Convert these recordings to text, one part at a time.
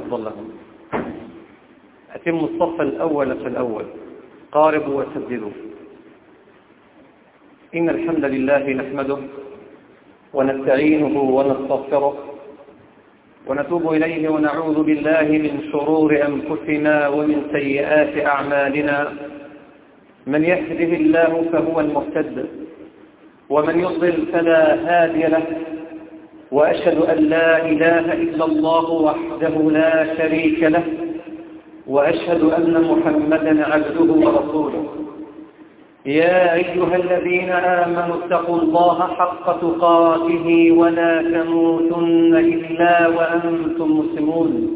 أفضل لهم. أتموا الصف الأول فالأول، قاربوا وسددوا. إن الحمد لله نحمده ونستعينه ونستغفره ونتوب إليه ونعوذ بالله من شرور أنفسنا ومن سيئات أعمالنا. من يهده الله فهو المهتد ومن يضلل فلا هادي له، وأشهد أن لا إله إلا الله وحده لا شريك له، وأشهد أن محمدا عبده ورسوله. يا أيها الذين آمنوا اتقوا الله حق تقاته ولا تموتن إلا وأنتم مسلمون.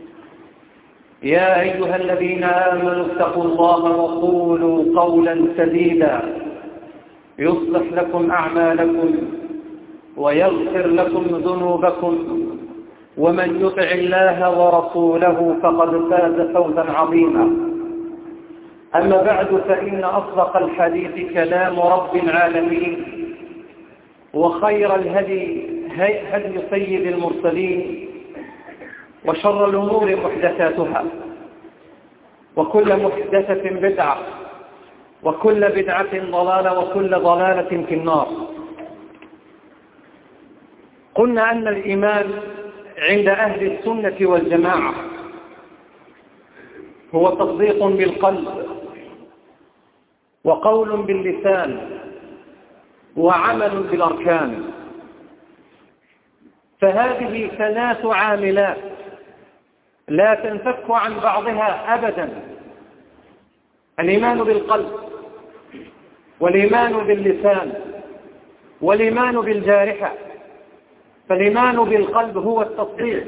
يا أيها الذين آمنوا اتقوا الله وقولوا قولا سديدا يصلح لكم أعمالكم ويغفر لكم ذنوبكم، ومن يطع الله ورسوله فقد فاز فوزا عظيما. أما بعد، فإن أصدق الحديث كلام رب العالمين، وخير الهدي هدي سيد المرسلين، وشر الأمور محدثاتها، وكل محدثة بدعة، وكل بدعة ضلالة، وكل ضلالة في النار. قلنا أن الإيمان عند أهل السنة والجماعة هو تصديق بالقلب، وقول باللسان، وعمل بالأركان. فهذه ثلاث عاملات لا تنفك عن بعضها أبدا: الإيمان بالقلب، والإيمان باللسان، والإيمان بالجارحة. فالإيمان بالقلب هو التصديق،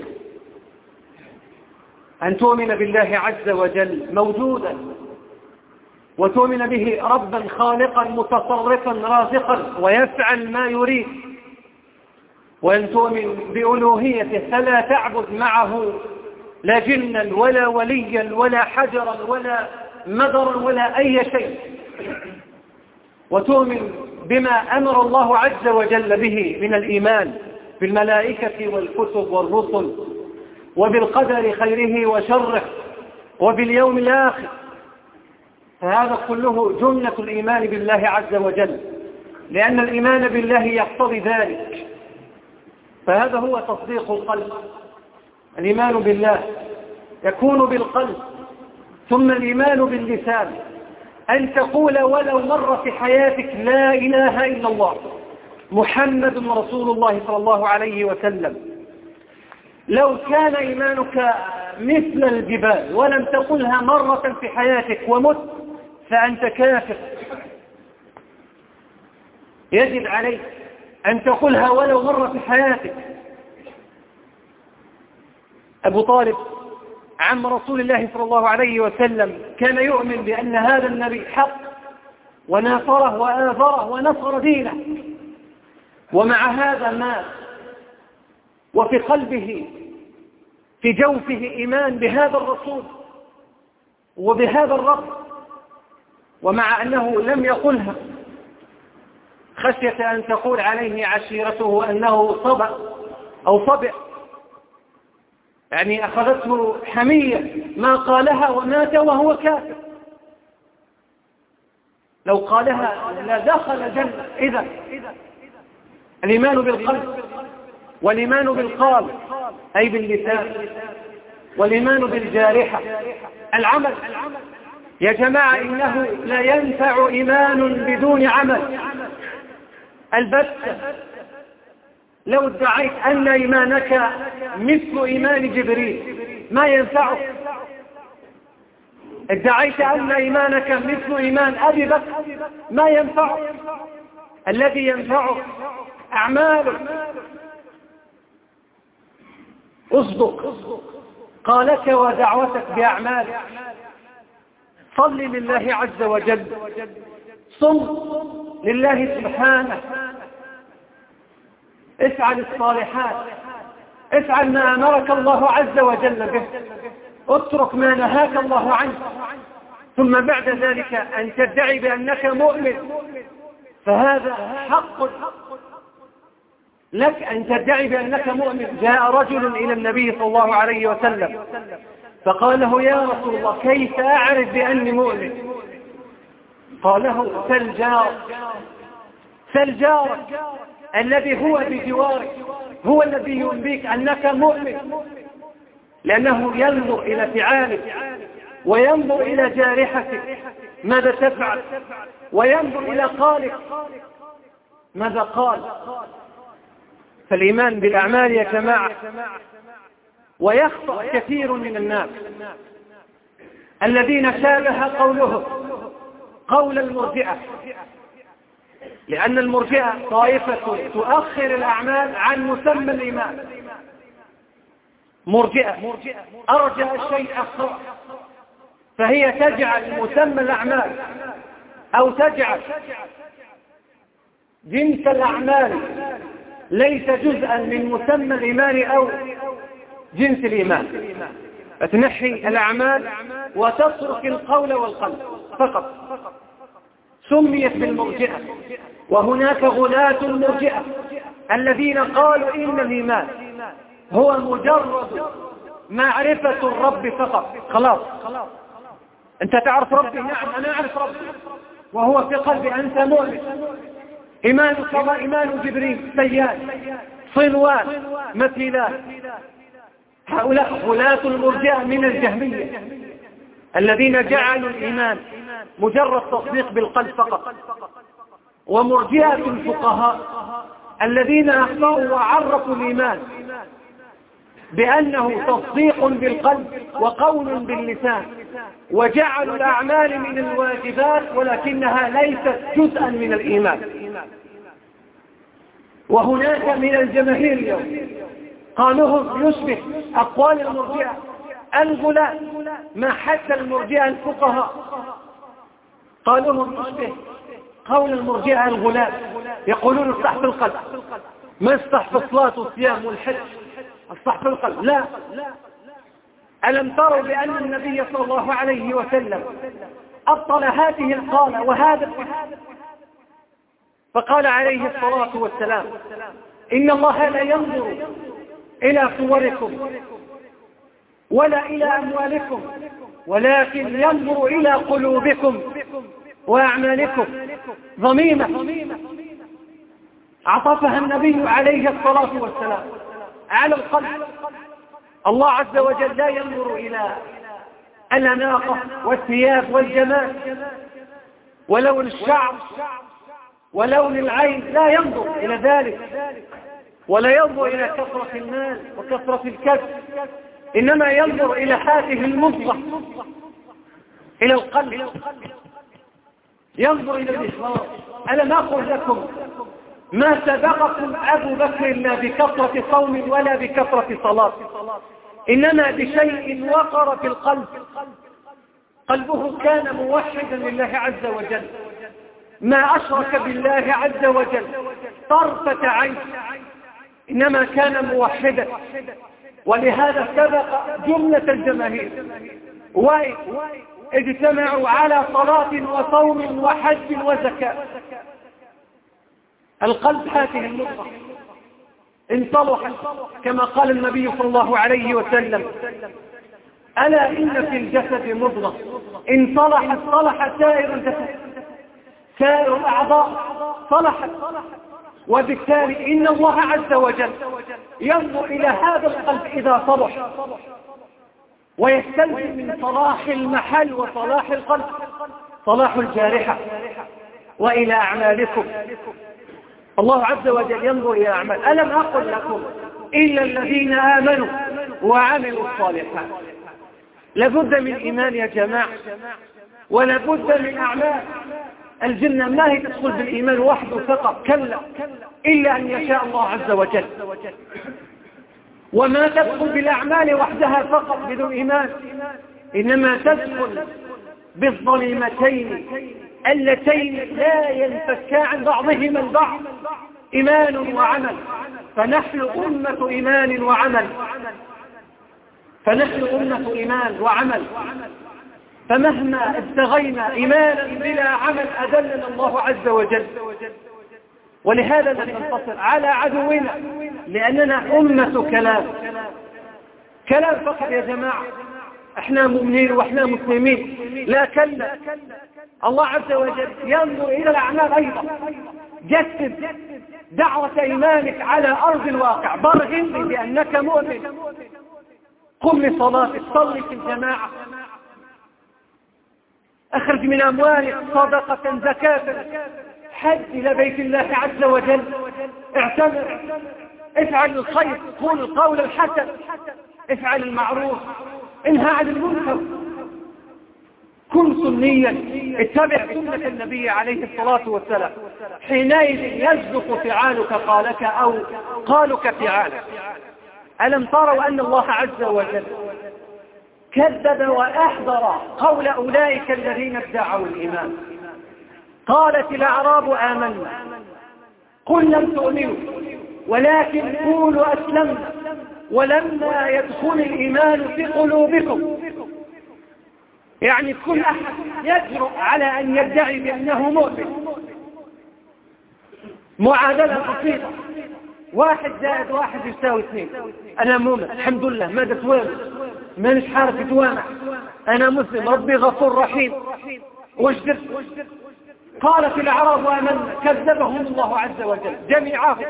أن تؤمن بالله عز وجل موجودا، وتؤمن به ربا خالقا متصرفا رازقا ويفعل ما يريد، وأن تؤمن بألوهيته فلا تعبد معه لا جنا ولا وليا ولا حجرا ولا مدرا ولا أي شيء، وتؤمن بما أمر الله عز وجل به من الإيمان بالملائكة والكتب والرسل، وبالقدر خيره وشره، وباليوم الآخر. فهذا كله جملة الإيمان بالله عز وجل، لأن الإيمان بالله يقتضي ذلك. فهذا هو تصديق القلب. الإيمان بالله يكون بالقلب، ثم الإيمان باللسان، أن تقول ولو مرة في حياتك لا إله إلا الله محمد رسول الله صلى الله عليه وسلم. لو كان إيمانك مثل الجبال ولم تقلها مرة في حياتك ومت فأنت كافر. يجب عليك أن تقولها ولو مرة في حياتك. أبو طالب عم رسول الله صلى الله عليه وسلم كان يؤمن بأن هذا النبي حق، وناصره وآثره ونصر دينه، ومع هذا مات وفي قلبه في جوفه إيمان بهذا الرسول وبهذا الرب، ومع أنه لم يقلها خشية أن تقول عليه عشيرته أنه صبأ أو صبع، يعني أخذته حمية ما قالها ومات وهو كافر. لو قالها لدخل جنة. إذا الإيمان بالقلب، والإيمان بالقالب أي باللسان، والإيمان بالجارحة العمل. يا جماعة، إنه لا ينفع إيمان بدون عمل البتة. لو ادعيت أن إيمانك مثل إيمان جبريل ما ينفعك. ادعيت أن إيمانك مثل إيمان أبي بكر ما ينفعك. الذي ينفعك أعمالك. اصدق قالك ودعوتك بأعمالك. صل لله عز وجل، صم لله سبحانه، افعل الصالحات، افعل ما أمرك الله عز وجل به، اترك ما نهاك الله عنه، ثم بعد ذلك أن تدعي بأنك مؤمن، فهذا حق لك أن تدعي بأنك مؤمن. جاء رجل إلى النبي صلى الله عليه وسلم فقال له: يا رسول الله، كيف أعرف بأني مؤمن؟ قال له: سل جارك الذي هو بجوارك، هو الذي ينبيك أنك مؤمن، لأنه ينظر إلى فعالك وينظر إلى جارحتك ماذا تفعل، وينظر إلى قالك ماذا قال. فالإيمان بالأعمال يا جماعة. ويخطأ كثير من الناس الذين شابه قولهم قول المرجئة، لأن المرجئة طائفة تؤخر الأعمال عن مسمى الإيمان. مرجئة أرجع الشيء أخطأ، فهي تجعل مسمى الأعمال أو تجعل جنس الأعمال ليس جزءا من مسمى الإيمان أو جنس الإيمان، فتنحي الأعمال وتترك القول والقلب فقط. سميت بالمرجئة. وهناك غلاة المرجئة الذين قالوا إن الإيمان هو مجرد معرفة الرب فقط. خلاص، أنت تعرف ربي؟ نعم أنا أعرف ربي، وهو في قلبي، أنت مؤمن. إيمانك وإيمان جبريل سيئات صنوان مثيلات. هؤلاء غلاة المرجئة من الجهمية الذين جعلوا الإيمان مجرد تصديق بالقلب فقط. ومرجئة الفقهاء الذين أخطأوا وعرفوا الإيمان بأنه تصديق بالقلب وقول باللسان، وجعلوا الأعمال من الواجبات ولكنها ليست جزءا من الإيمان. وهناك من الجماهير اليوم قالهم يشبه أقوال المرجئة الغلاة، ما حتى المرجئة الفقهاء قالهم يشبه قول المرجئة الغلاة. يقولون الصح في القلب، ما الصح في الصلاة والصيام والحج، الصح في القلب. لا، ألم تروا بأن النبي صلى الله عليه وسلم أبطل هذه القالة وهذا فقال عليه الصلاة والسلام: إن الله لا ينظر إلى صوركم ولا إلى أموالكم ولكن ينظر إلى قلوبكم وأعمالكم. ضميمة عطفها النبي عليه الصلاة والسلام على القلب. الله عز وجل لا ينظر إلى الأناقة والثياب والجمال ولون الشعر ولون العين، لا ينظر إلى ذلك، ولا ينظر إلى كثرة المال وكثرة الكسب، إنما ينظر إلى هذه المضغة، إلى القلب، ينظر إلى الإخلاص. ألم أقل لكم ما سبقكم أبو بكر لا بكثرة صوم ولا بكثرة صلاة، إنما بشيء وقر في القلب. قلبه كان موحدا لله عز وجل، ما أشرك بالله عز وجل طرفة عين، إنما كان موحدا. ولهذا سبق جملة الجماهير واجتمعوا على صلاة وصوم وحج وزكاة. القلب هذه النقطة إن صلحت كما قال النبي صلى الله عليه وسلم: ألا إن في الجسد مضغة إن صلحت صلح سائر الجسد، سائر الأعضاء صلحت. وبالتالي إن الله عز وجل ينظر إلى هذا القلب إذا صلح، ويستلزم من صلاح المحل وصلاح القلب صلاح الجارحة. وإلى أعمالكم، الله عز وجل ينظر إلى أعمال. ألم أقل لكم إلا الذين آمنوا وعملوا الصالحات. لابد من إيمان يا جماعة، ولابد من أعمال. الجنة ما هي تدخل بالإيمان وحده فقط، كلا، إلا أن يشاء الله عز وجل. وما تدخل بالأعمال وحدها فقط بدون إيمان، إنما تدخل بالظلمتين اللتين لا ينفكا عن بعضهما البعض، إيمان وعمل. فنحن أمة إيمان وعمل، فنحن أمة إيمان وعمل. فمهما ابتغينا إيمانا بلا عمل أذلنا الله عز وجل. ولهذا ننتصر على عدونا، لأننا أمة كلام فقط يا جماعة. احنا مؤمنين واحنا مسلمين، لا كلا. الله عز وجل ينظر إلى الأعمال أيضا. جسد دعوة إيمانك على أرض الواقع، برهن بأنك مؤمن. قم لصلاتك، صلي في الجماعة، أخرج من أموالك صدقة زكاة، حج إلى بيت الله عز وجل، اعتمر، افعل الخير، قول القول الحسن، افعل المعروف، انهى عن المنكر، كن سنيا، اتبع سنة النبي عليه الصلاة والسلام. حينئذ يصدق فعالك قالك أو قالك فعالك. ألم تروا أن الله عز وجل كذب وأحذر قول أولئك الذين ادعوا الإيمان؟ قالت الأعراب آمنا قل لم تؤمنوا ولكن قولوا أسلمنا ولما يدخل الإيمان في قلوبكم. يعني كل أحد يجرؤ على أن يدعي بأنه مؤمن. معادلة بسيطة، 1 زائد 1 يساوي 2. أنا مؤمن الحمد لله، ماذا توامع؟ ما مش حارف توامع، أنا مسلم، ربي غفور رحيم. وجدت قالت الأعراب آمنا، كذبهم الله عز وجل جميعهم.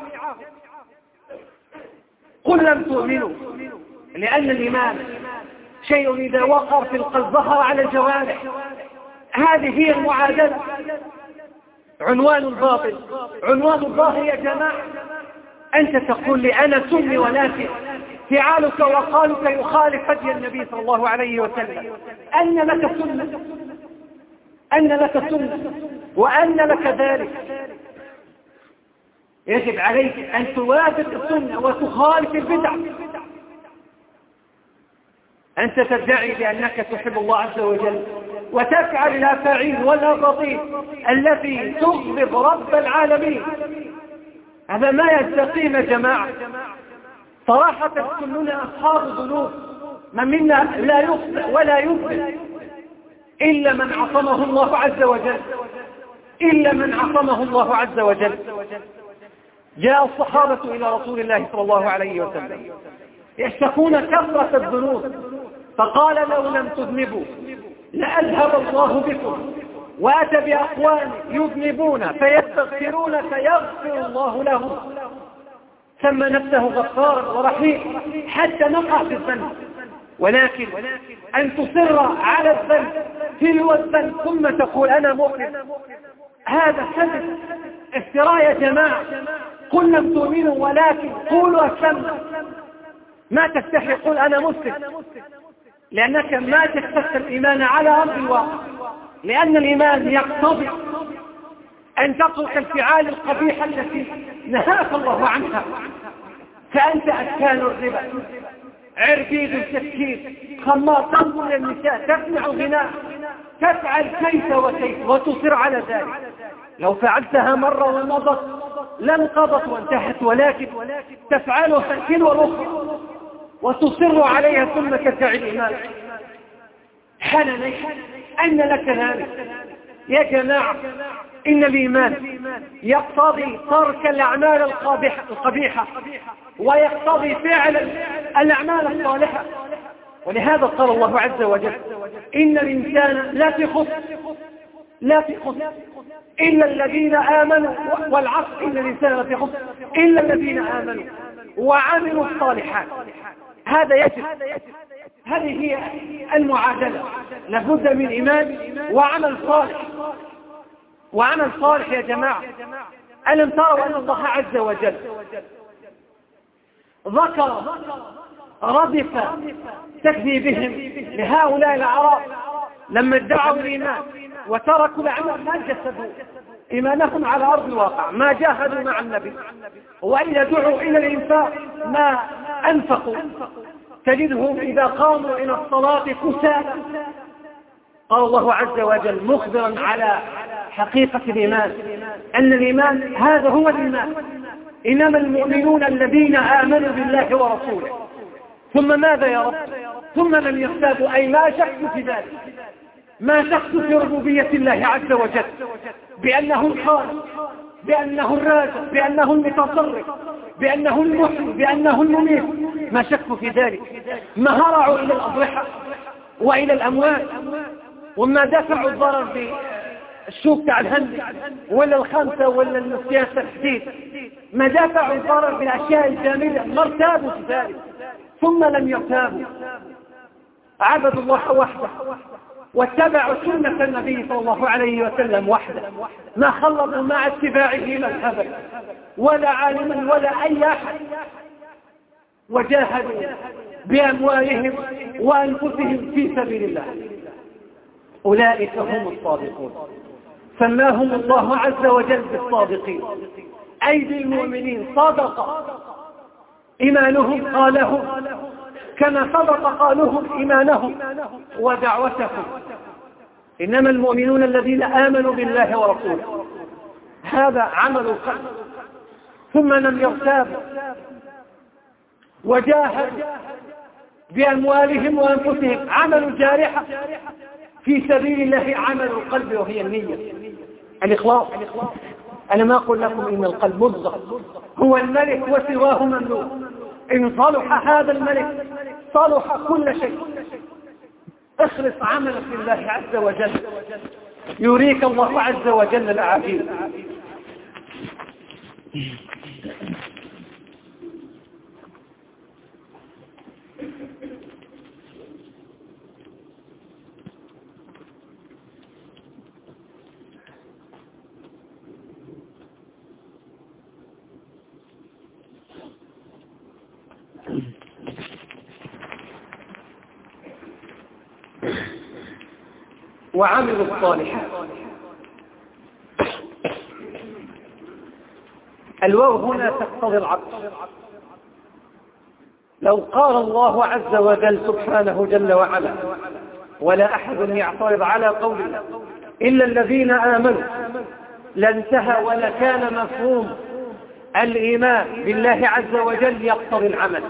قل لم تؤمنوا، لأن الإيمان شيء إذا وقر في القلب ظهر على الجوارح. هذه هي المعادلة. عنوان الباطل يا جماعة، أنت تقول لي أنا سني، ولكن فعالك وقالك يخالف هدي النبي صلى الله عليه وسلم. أن لك سنة وأن لك ذلك. يجب عليك أن توافق السنة وتخالف البدع. أنت تدعي بأنك تحب الله عز وجل وتفعل الأفاعيل والأباطيل التي تغضب رب العالمين. هذا ما يستقيم يا جماعة. صراحة كلنا أصحاب ذنوب، من منا لا يخطئ ولا يذنب إلا من عصمه الله عز وجل. جاء الصحابة إلى رسول الله صلى الله عليه وسلم يشتكون كثرة الذنوب، فقال لو لم تذنبوا لأذهب الله بكم، وأتى بأقوام يذنبون فيستغفرون فيغفر الله لهم، سمى نفسه غفارا ورحيم حتى نقع في الذنب. ولكن أن تصر على الذنب تلو الذنب ثم تقول أنا مؤمن، هذا كذب، افتراء يا جماعة. قل لم تؤمنوا ولكن قولوا أسلمنا. ما تستحي قل أنا مسلم، لأنك ما تكتسب الإيمان على أرض الواقع، لأن الإيمان يقتضي أن تترك الفعال القبيحة التي نهاك الله عنها. فأنت أكال الربا، عربيد التفكير، خمار، تنظر للنساء، تسمع غناء، تفعل كيف وكيف وتصر على ذلك. لو فعلتها مرة ومضت لانقضت وانتهت، ولكن تفعلها تلو الأخرى وتصر عليها ثم تدعي الإيمان. حنني أن لك ذلك يا جماعة. إن الإيمان يقتضي ترك الأعمال القبيحة ويقتضي فعل الأعمال الصالحة. ولهذا قال الله عز وجل إن الإنسان لا في خسر إلا الذين آمنوا، والعصر إن الإنسان لا في خسر إلا الذين آمنوا وعملوا الصالحات. هذا يجب، هذه هي المعادلة. لابد من إيمان وعمل صالح يا جماعة. ألم تروا أن الله عز وجل ذكر ردف تكذيبهم لهؤلاء الأعراب لما ادعوا الإيمان وتركوا الأعمال، ما جسدوا إيمانهم على أرض الواقع، ما جاهدوا مع النبي، وإذا دعوا إلى الإنفاق ما أنفقوا. تجدهم إذا قاموا إلى الصلاة كسالى. قال الله عز وجل مخبرا على حقيقة الإيمان أن الإيمان هذا هو الإيمان. إنما المؤمنون الذين آمنوا بالله ورسوله ثم ماذا يا رب؟ ثم لم يرتابوا، أي ما شكوا في ذلك، ما شكوا في ربوبية الله عز وجل بأنه الخالق بأنه الرازق، بأنه المتصرف، بأنه المحيي، بأنه المميت، ما شكوا في ذلك. ما هرعوا إلى الأضرحة وإلى الأموال، وما دفعوا الضرر بالسوق تاع الهند ولا الخمسة ولا السياسة الحديث، ما دفعوا الضرر بالأشياء الجامدة، ما ارتابوا في ذلك. ثم لم يرتابوا، عبدوا الله وحده واتبعوا سنة النبي صلى الله عليه وسلم وحده، ما خلطوا مع اتباعه مذهبا ولا عالما ولا أي أحد، وجاهدوا بأموالهم وأنفسهم في سبيل الله. أولئك هم الصادقون، سماهم الله عز وجل بالصادقين، أي بالمؤمنين. صدق إيمانهم قالهم، كما صدق قالهم إيمانهم ودعوتهم. إنما المؤمنون الذين آمنوا بالله ورسوله، هذا عمل القلب، ثم لم يرتابوا وجاهدوا بأموالهم وأنفسهم، عملوا الجارحة في سبيل الله، عمل القلب وهي النية، الإخلاص. أنا ما أقول لكم إن القلب مضغ، هو الملك وسواه مملوك. إن صلح هذا الملك صلح كل شيء. اخلص عملك لله عز وجل، يريك الله عز وجل الأعاجيب. وعملوا الصالحات. الواو هنا تقتضي العطف. لو قال الله عز وجل سبحانه جل وعلا، ولا أحد يعترض على قوله إلا الذين آمنوا، لانتهى ولكان مفهوم الإيمان بالله عز وجل يقتضي العمل.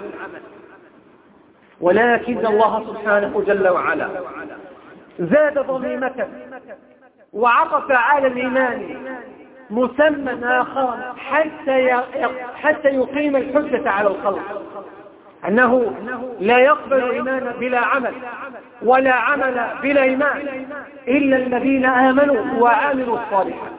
ولكن الله سبحانه جل وعلا زاد ضميمة وعطف على الإيمان مسمى آخر حتى يقيم الحجة على الخلق، أنه لا يقبل إيمان بلا عمل ولا عمل بلا إيمان إلا الذين آمنوا وعملوا الصالحات.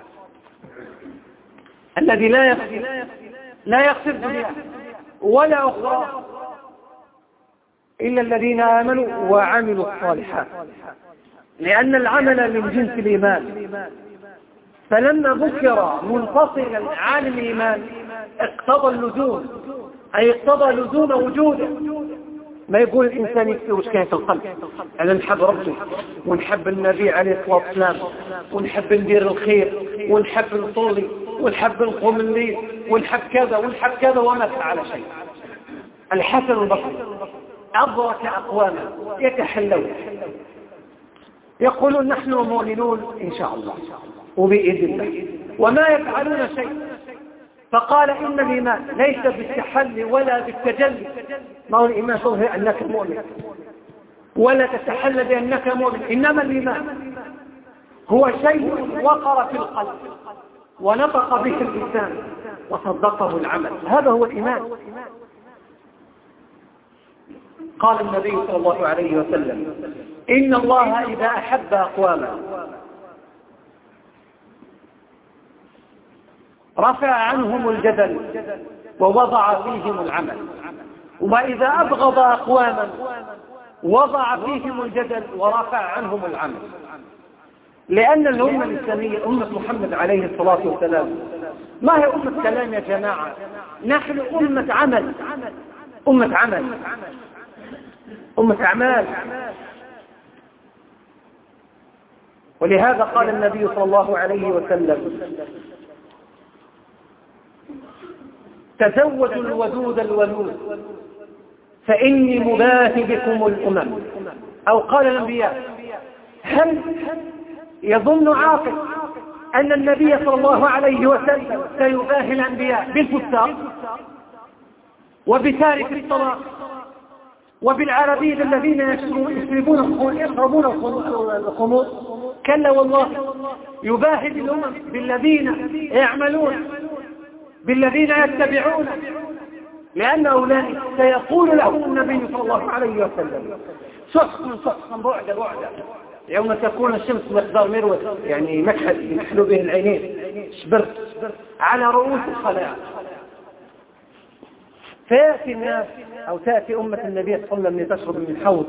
الذي لا يخسر دنيا ولا أخرى إلا الذين آمنوا وعملوا الصالحات، لأن العمل من جنس الإيمان. فلما ذكر منفصلا عن الإيمان اقتضى اللزوم، أي اقتضى لزوم وجوده. ما يقول الإنسان يكفي وش كان في القلب، أنا نحب ربي ونحب النبي عليه الصلاة والسلام ونحب ندير الخير ونحب نصلي ونحب نقوم الليل ونحب كذا ونحب كذا، وما فعل شيء. الحسن البصري أدرك أقواما يتحلون يقولون نحن مؤمنون إن شاء الله وبإذن الله وما يفعلون شيء، فقال إن الإيمان ليس بالتحلي ولا بالتجلي. ما هو الإيمان تظهر أنك مؤمن ولا تتحلى بأنك مؤمن، إنما الإيمان هو شيء وقر في القلب ونطق به اللسان وصدقه العمل، هذا هو الإيمان. قال النبي صلى الله عليه وسلم إن الله إذا أحب أقواما رفع عنهم الجدل ووضع فيهم العمل، وإذا أبغض أقواما وضع فيهم الجدل ورفع عنهم العمل. لأن الأمة الإسلامية أمة محمد عليه الصلاة والسلام ما هي أمة كلام يا جماعة، نحن أمة عمل، أمة عمل، أمة أعمال. ولهذا قال النبي صلى الله عليه وسلم تزوجوا الودود الولود فإني مباهي بكم الأمم. أو قال الأنبياء هل يظن عاقل أن النبي صلى الله عليه وسلم سيباهي الأنبياء بالفساق وبتارك الصلاة وبالعربيين الذين يشربون الخمور؟ كلا والله، يباهي الأمم بالذين يعملون، بالذين يتبعون، لأن أولئك سيقول لهم النبي صلى الله عليه وسلم سحقا سحقا بعدا بعدا، يوم تكون الشمس مقدار مروة، يعني مكحل يمحلوا به العينين، شبر على رؤوس الخلائق. فيأتي الناس أو تأتي أمة النبي صلى الله عليه وسلم لتشرب من حوضه،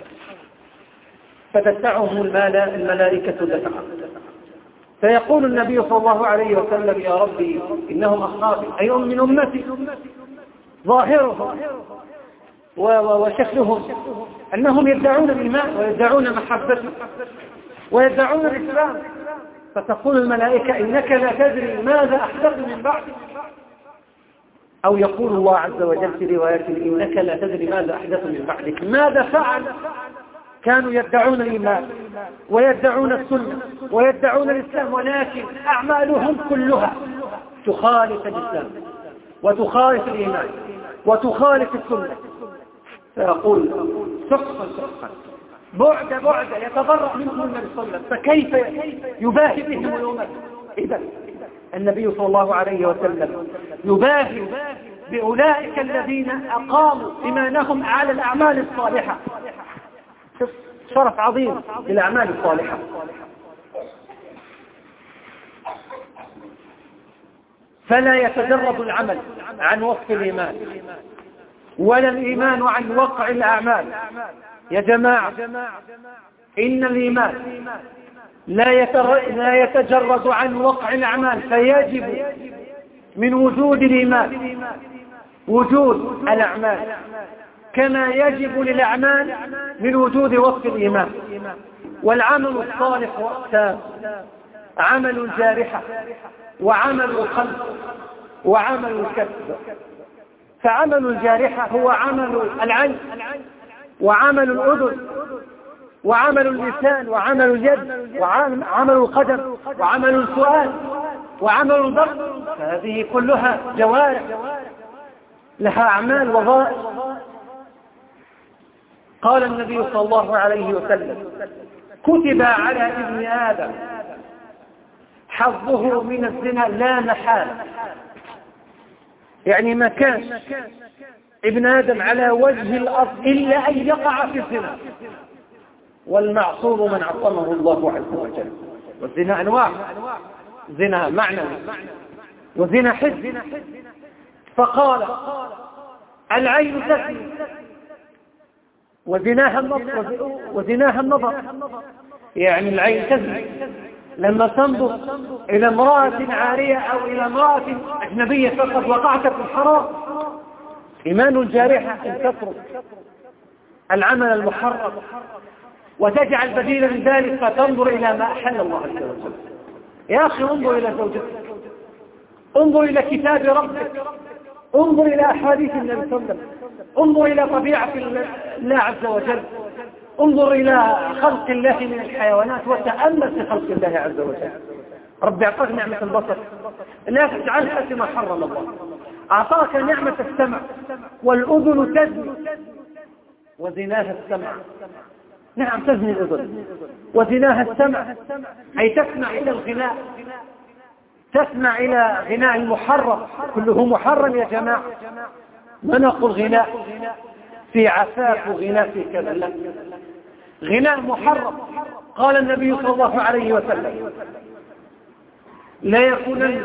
فتدفعهم الملائكة دفعا، فيقول النبي صلى الله عليه وسلم يا ربي إنهم أصحابي، أي من أمتي، ظاهرهم وشكلهم أنهم يدعون الإيمان ويدعون محبته ويدعون الإسلام، فتقول الملائكة إنك لا تدري ماذا أحدث من بعدك، أو يقول الله عز وجل في روايته إنك لا تدري ماذا أحدث من بعدك، ماذا فعل؟ كانوا يدعون الإيمان ويدعون السنة ويدعون الإسلام، ولكن أعمالهم كلها تخالف الإسلام وتخالف الإيمان وتخالف السنة. فيقول سحقا سحقا بعد بعد، يتبرأ منهم النبي صلى الله عليه وسلم، فكيف يباهي بهم الأمم؟ إذا النبي صلى الله عليه وسلم يباهي بأولئك الذين أقاموا إيمانهم على الأعمال الصالحة. شرف عظيم للأعمال الصالحة. فلا يتجرد العمل عن وصف الإيمان ولا الإيمان عن وقع الأعمال. يا جماعة، إن الإيمان لا يتجرد عن وقع الأعمال، فيجب من وجود الإيمان وجود الأعمال، كما يجب للأعمال من وجود وصف الإيمان. والعمل الصالح أقسام: عمل الجارحة وعمل القلب وعمل الكسب. فعمل الجارحة هو عمل العين وعمل الأذن وعمل اللسان وعمل اليد وعمل القدم وعمل الفؤاد وعمل البطن، فهذه كلها جوارح لها أعمال وظائف. قال النبي صلى الله عليه وسلم: كتب على ابن آدم حظه من الزنا لا محالة. يعني ما كان ابن آدم على وجه الأرض إلا أن يقع في الزنا، والمعصوم من عصمه الله عز وجل. والزنا أنواع: زنا معنوي وزنا حسي. فقال: العين تزني وزناها النظر. يعني العين تزني لما تنظر إلى امرأة عارية أو إلى امرأة أجنبية فقد وقعت في الحرام. إيمان الجارحة أن تترك العمل المحرم وتجعل بديلا من ذلك فتنظر إلى ما أحل الله عز وجل. يا أخي، انظر إلى زوجتك، انظر إلى كتاب ربك، انظر إلى أحاديث النبي صلى الله عليه وسلم، انظر إلى طبيعة الله عز وجل، انظر إلى خلق الله من الحيوانات وتأمل في خلق الله عز وجل. رب أعطاك نعمة البصر، لا تجعلها فيما حرم الله. أعطاك نعمة السمع، والأذن تزني وزناها السمع. نعم، تزني الأذن وزناها السمع، أي تسمع إلى الغناء، تسمع إلى غناء المحرم. كله محرم يا جماعة، ما نقول غناء في عفاف وغناء في كذا، لا، غناء محرم. قال النبي صلى الله عليه وسلم: لا يكونن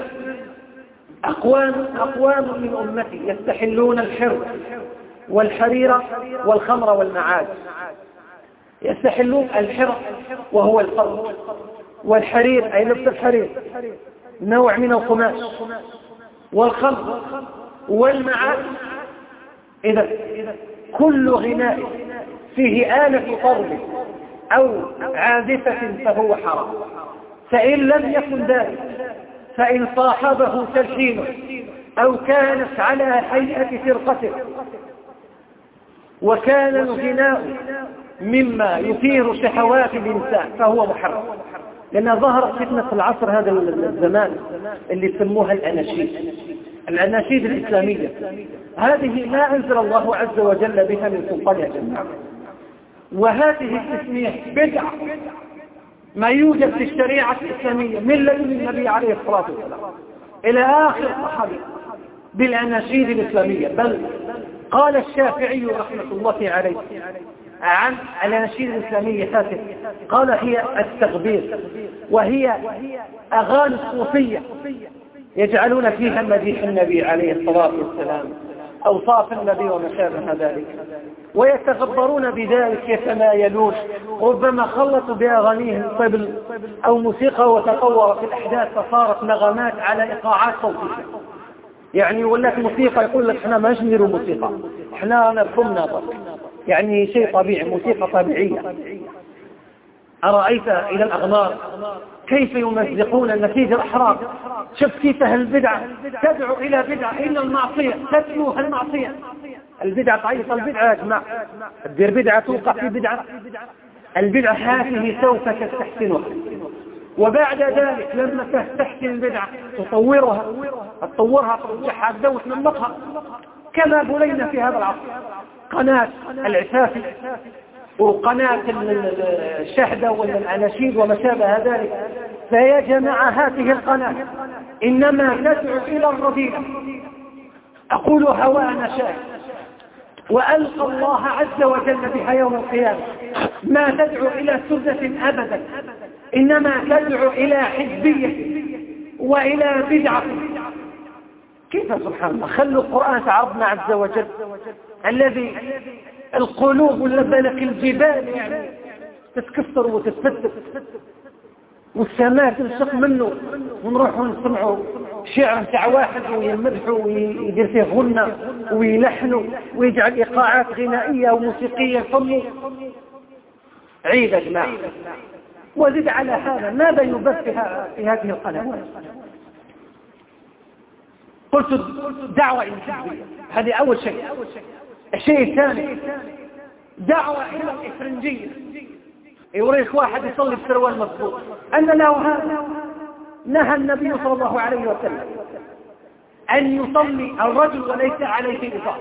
أقوام من أمتي يستحلون الحر والحرير والخمر والمعاد. يستحلون الحر وهو الخمر، والحرير أي لبس الحرير نوع من القماش، والخمر والمعاد. إذا كل غناء فيه آلة طرب أو عازفة فهو حرام. فإن لم يكن ذلك، فإن صاحبه تلحين أو كانت على هيئة فرقته وكان الغناء مما يثير شهوات الإنسان فهو محرم. لأن ظهرت فتنة في العصر هذا الزمان اللي يسموها الأناشيد الإسلامية. هذه ما أنزل الله عز وجل بها من سلطان يا جماعة، وهذه التسمية بدعة ما يوجد في الشريعة الإسلامية من لدن النبي عليه الصلاة والسلام إلى آخر الصحابة بالأناشيد الإسلامية. بل قال الشافعي رحمة الله عليه عن الأناشيد الإسلامية هذه، قال هي التغبير، وهي أغاني صوفية يجعلون فيها مديح النبي عليه الصلاة والسلام، أوصاف النبي وما شابه ذلك، ويتغبرون بذلك، يتمايلون، ربما خلطوا بأغانيهم طبل أو موسيقى وتطورت الأحداث فصارت نغمات على إيقاعات صوتية. يعني ولات موسيقى يقول لك احنا ما نشمروا موسيقى، احنا نرسمنا بس، يعني شيء طبيعي، موسيقى طبيعية. أرأيت إلى الأغمار كيف يمزقون النسيج الأحرار؟ شوف كيف البدعة تدعو إلى بدعة، إن المعصية تتلوها المعصية. البدعة تعيط البدعة يا جماعة، تدير بدعة توقع في بدعة. البدعة هذه سوف تستحسنها، وبعد ذلك لما تستحسن البدعة تطورها، ترجعها تدوس نمطها، كما بلينا في هذا العصر قناة العفافي وقناة الشهدة والأناشيد وما شابه ذلك. فيا جماعة هذه القناة إنما تدعو إلى الرذيلة، أقول هواء شاء، وألقى الله عز وجل بها يوم القيامة. ما تدعو إلى سنة أبدا، إنما تدعو إلى حزبية وإلى بدعة. كيف سبحان الله؟ خلوا القرآن تعرضنا عز وجل الذي القلوب واللبنك الجبال يعني تتكسر وتتفتت والسماء تنشق منه، ونروحوا نسمعوا شعر تاع واحد ويمدحوا ويدير فيه غنى ويلحنوا ويجعل إيقاعات غنائية وموسيقية فمه. عيد يا جماعة. وزد على هذا ماذا يبث في هذه القنوات؟ قلت دعوة إنسانية، هذه أول شيء. الشيء الثاني دعوة إلى الإفرنجية، يوريك واحد يصلي بسروال مضبوط أن له هذا. نهى النبي صلى الله عليه وسلم أن يصلي الرجل وليس عليه إزار،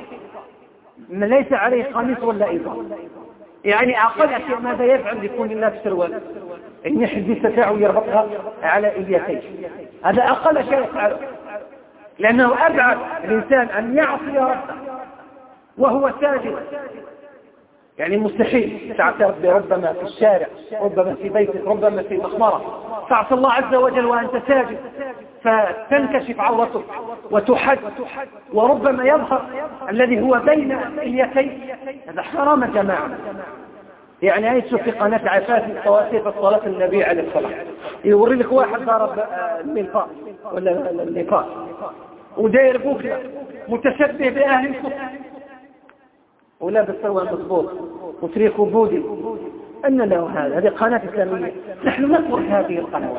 ليس عليه قميص ولا إزار. يعني أقل شيء ماذا يفعل؟ يكون الله بسروال، إن يحد يستطيع يربطها على إليتيه، هذا أقل شيء يفعله، لأنه أبعد الإنسان أن يعصي ربه وهو ساجد. يعني مستحيل تعترف بربما في الشارع، ربما في بيتك، ربما في مخمرة، تعصي الله عز وجل وأنت ساجد، فتنكشف عورتك وتحد، وربما يظهر الذي هو بين اليتين. هذا حرام يا جماعة. يعني هاي تشوف في قناة عفاف تواسيف الصلاة النبي عليه الصلاة، يوري لك واحد ضارب الملفاء ولا اللقاء وداير بوكلة متشبه بأهل الكفر ولابس سروال مضبوط وتريكو بودي. أن له هذه قناة إسلامية. نحن نترك هذه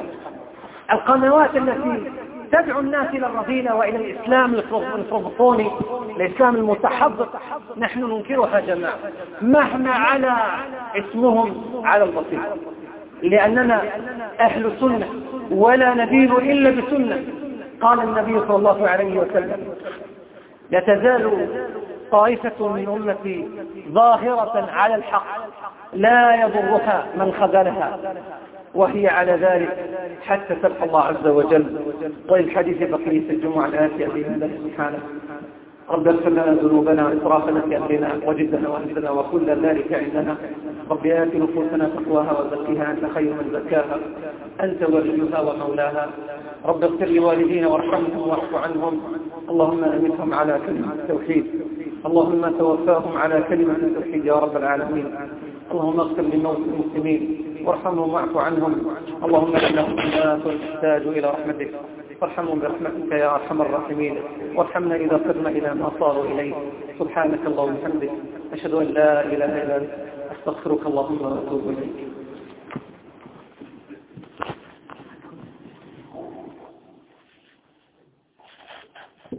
القنوات التي تدعو الناس إلى الرذيلة وإلى الإسلام الفرنطوني، الإسلام المتحضر. نحن ننكرها جماعة مهما على اسمهم على البسيط، لأننا أهل سنة ولا ندين إلا بسنة. قال النبي صلى الله عليه وسلم: لا تزال طائفة من أمتي ظاهرة على الحق لا يضرها من خذلها، وهي على ذلك حتى تلقى الله عز وجل. وللحديث بقية الجمعة الآتية بإذن الله سبحانه. رب اغفر لنا ذنوبنا وإسرافنا في أمرنا وجدنا وأنزلنا وكل ذلك عندنا. رب آت نفوسنا تقواها وزكها أنت خير من زكاها أنت وليها ومولاها. رب اغفر لوالدينا وارحمهم واعف عنهم. اللهم أمتهم على كلمة التوحيد، اللهم توفاهم على كلمة التوحيد يا رب العالمين. اللهم اغفر لموت المسلمين وارحمهم واعف عنهم. اللهم إنهم أناس تحتاج إلى رحمتك فارحمهم برحمتك يا أرحم الراحمين، وارحمنا إذا صرنا إلى ما صاروا إليه. سبحانك اللهم وبحمدك أشهد أن لا إله إلا أنت أستغفرك اللهم وأتوب إليك.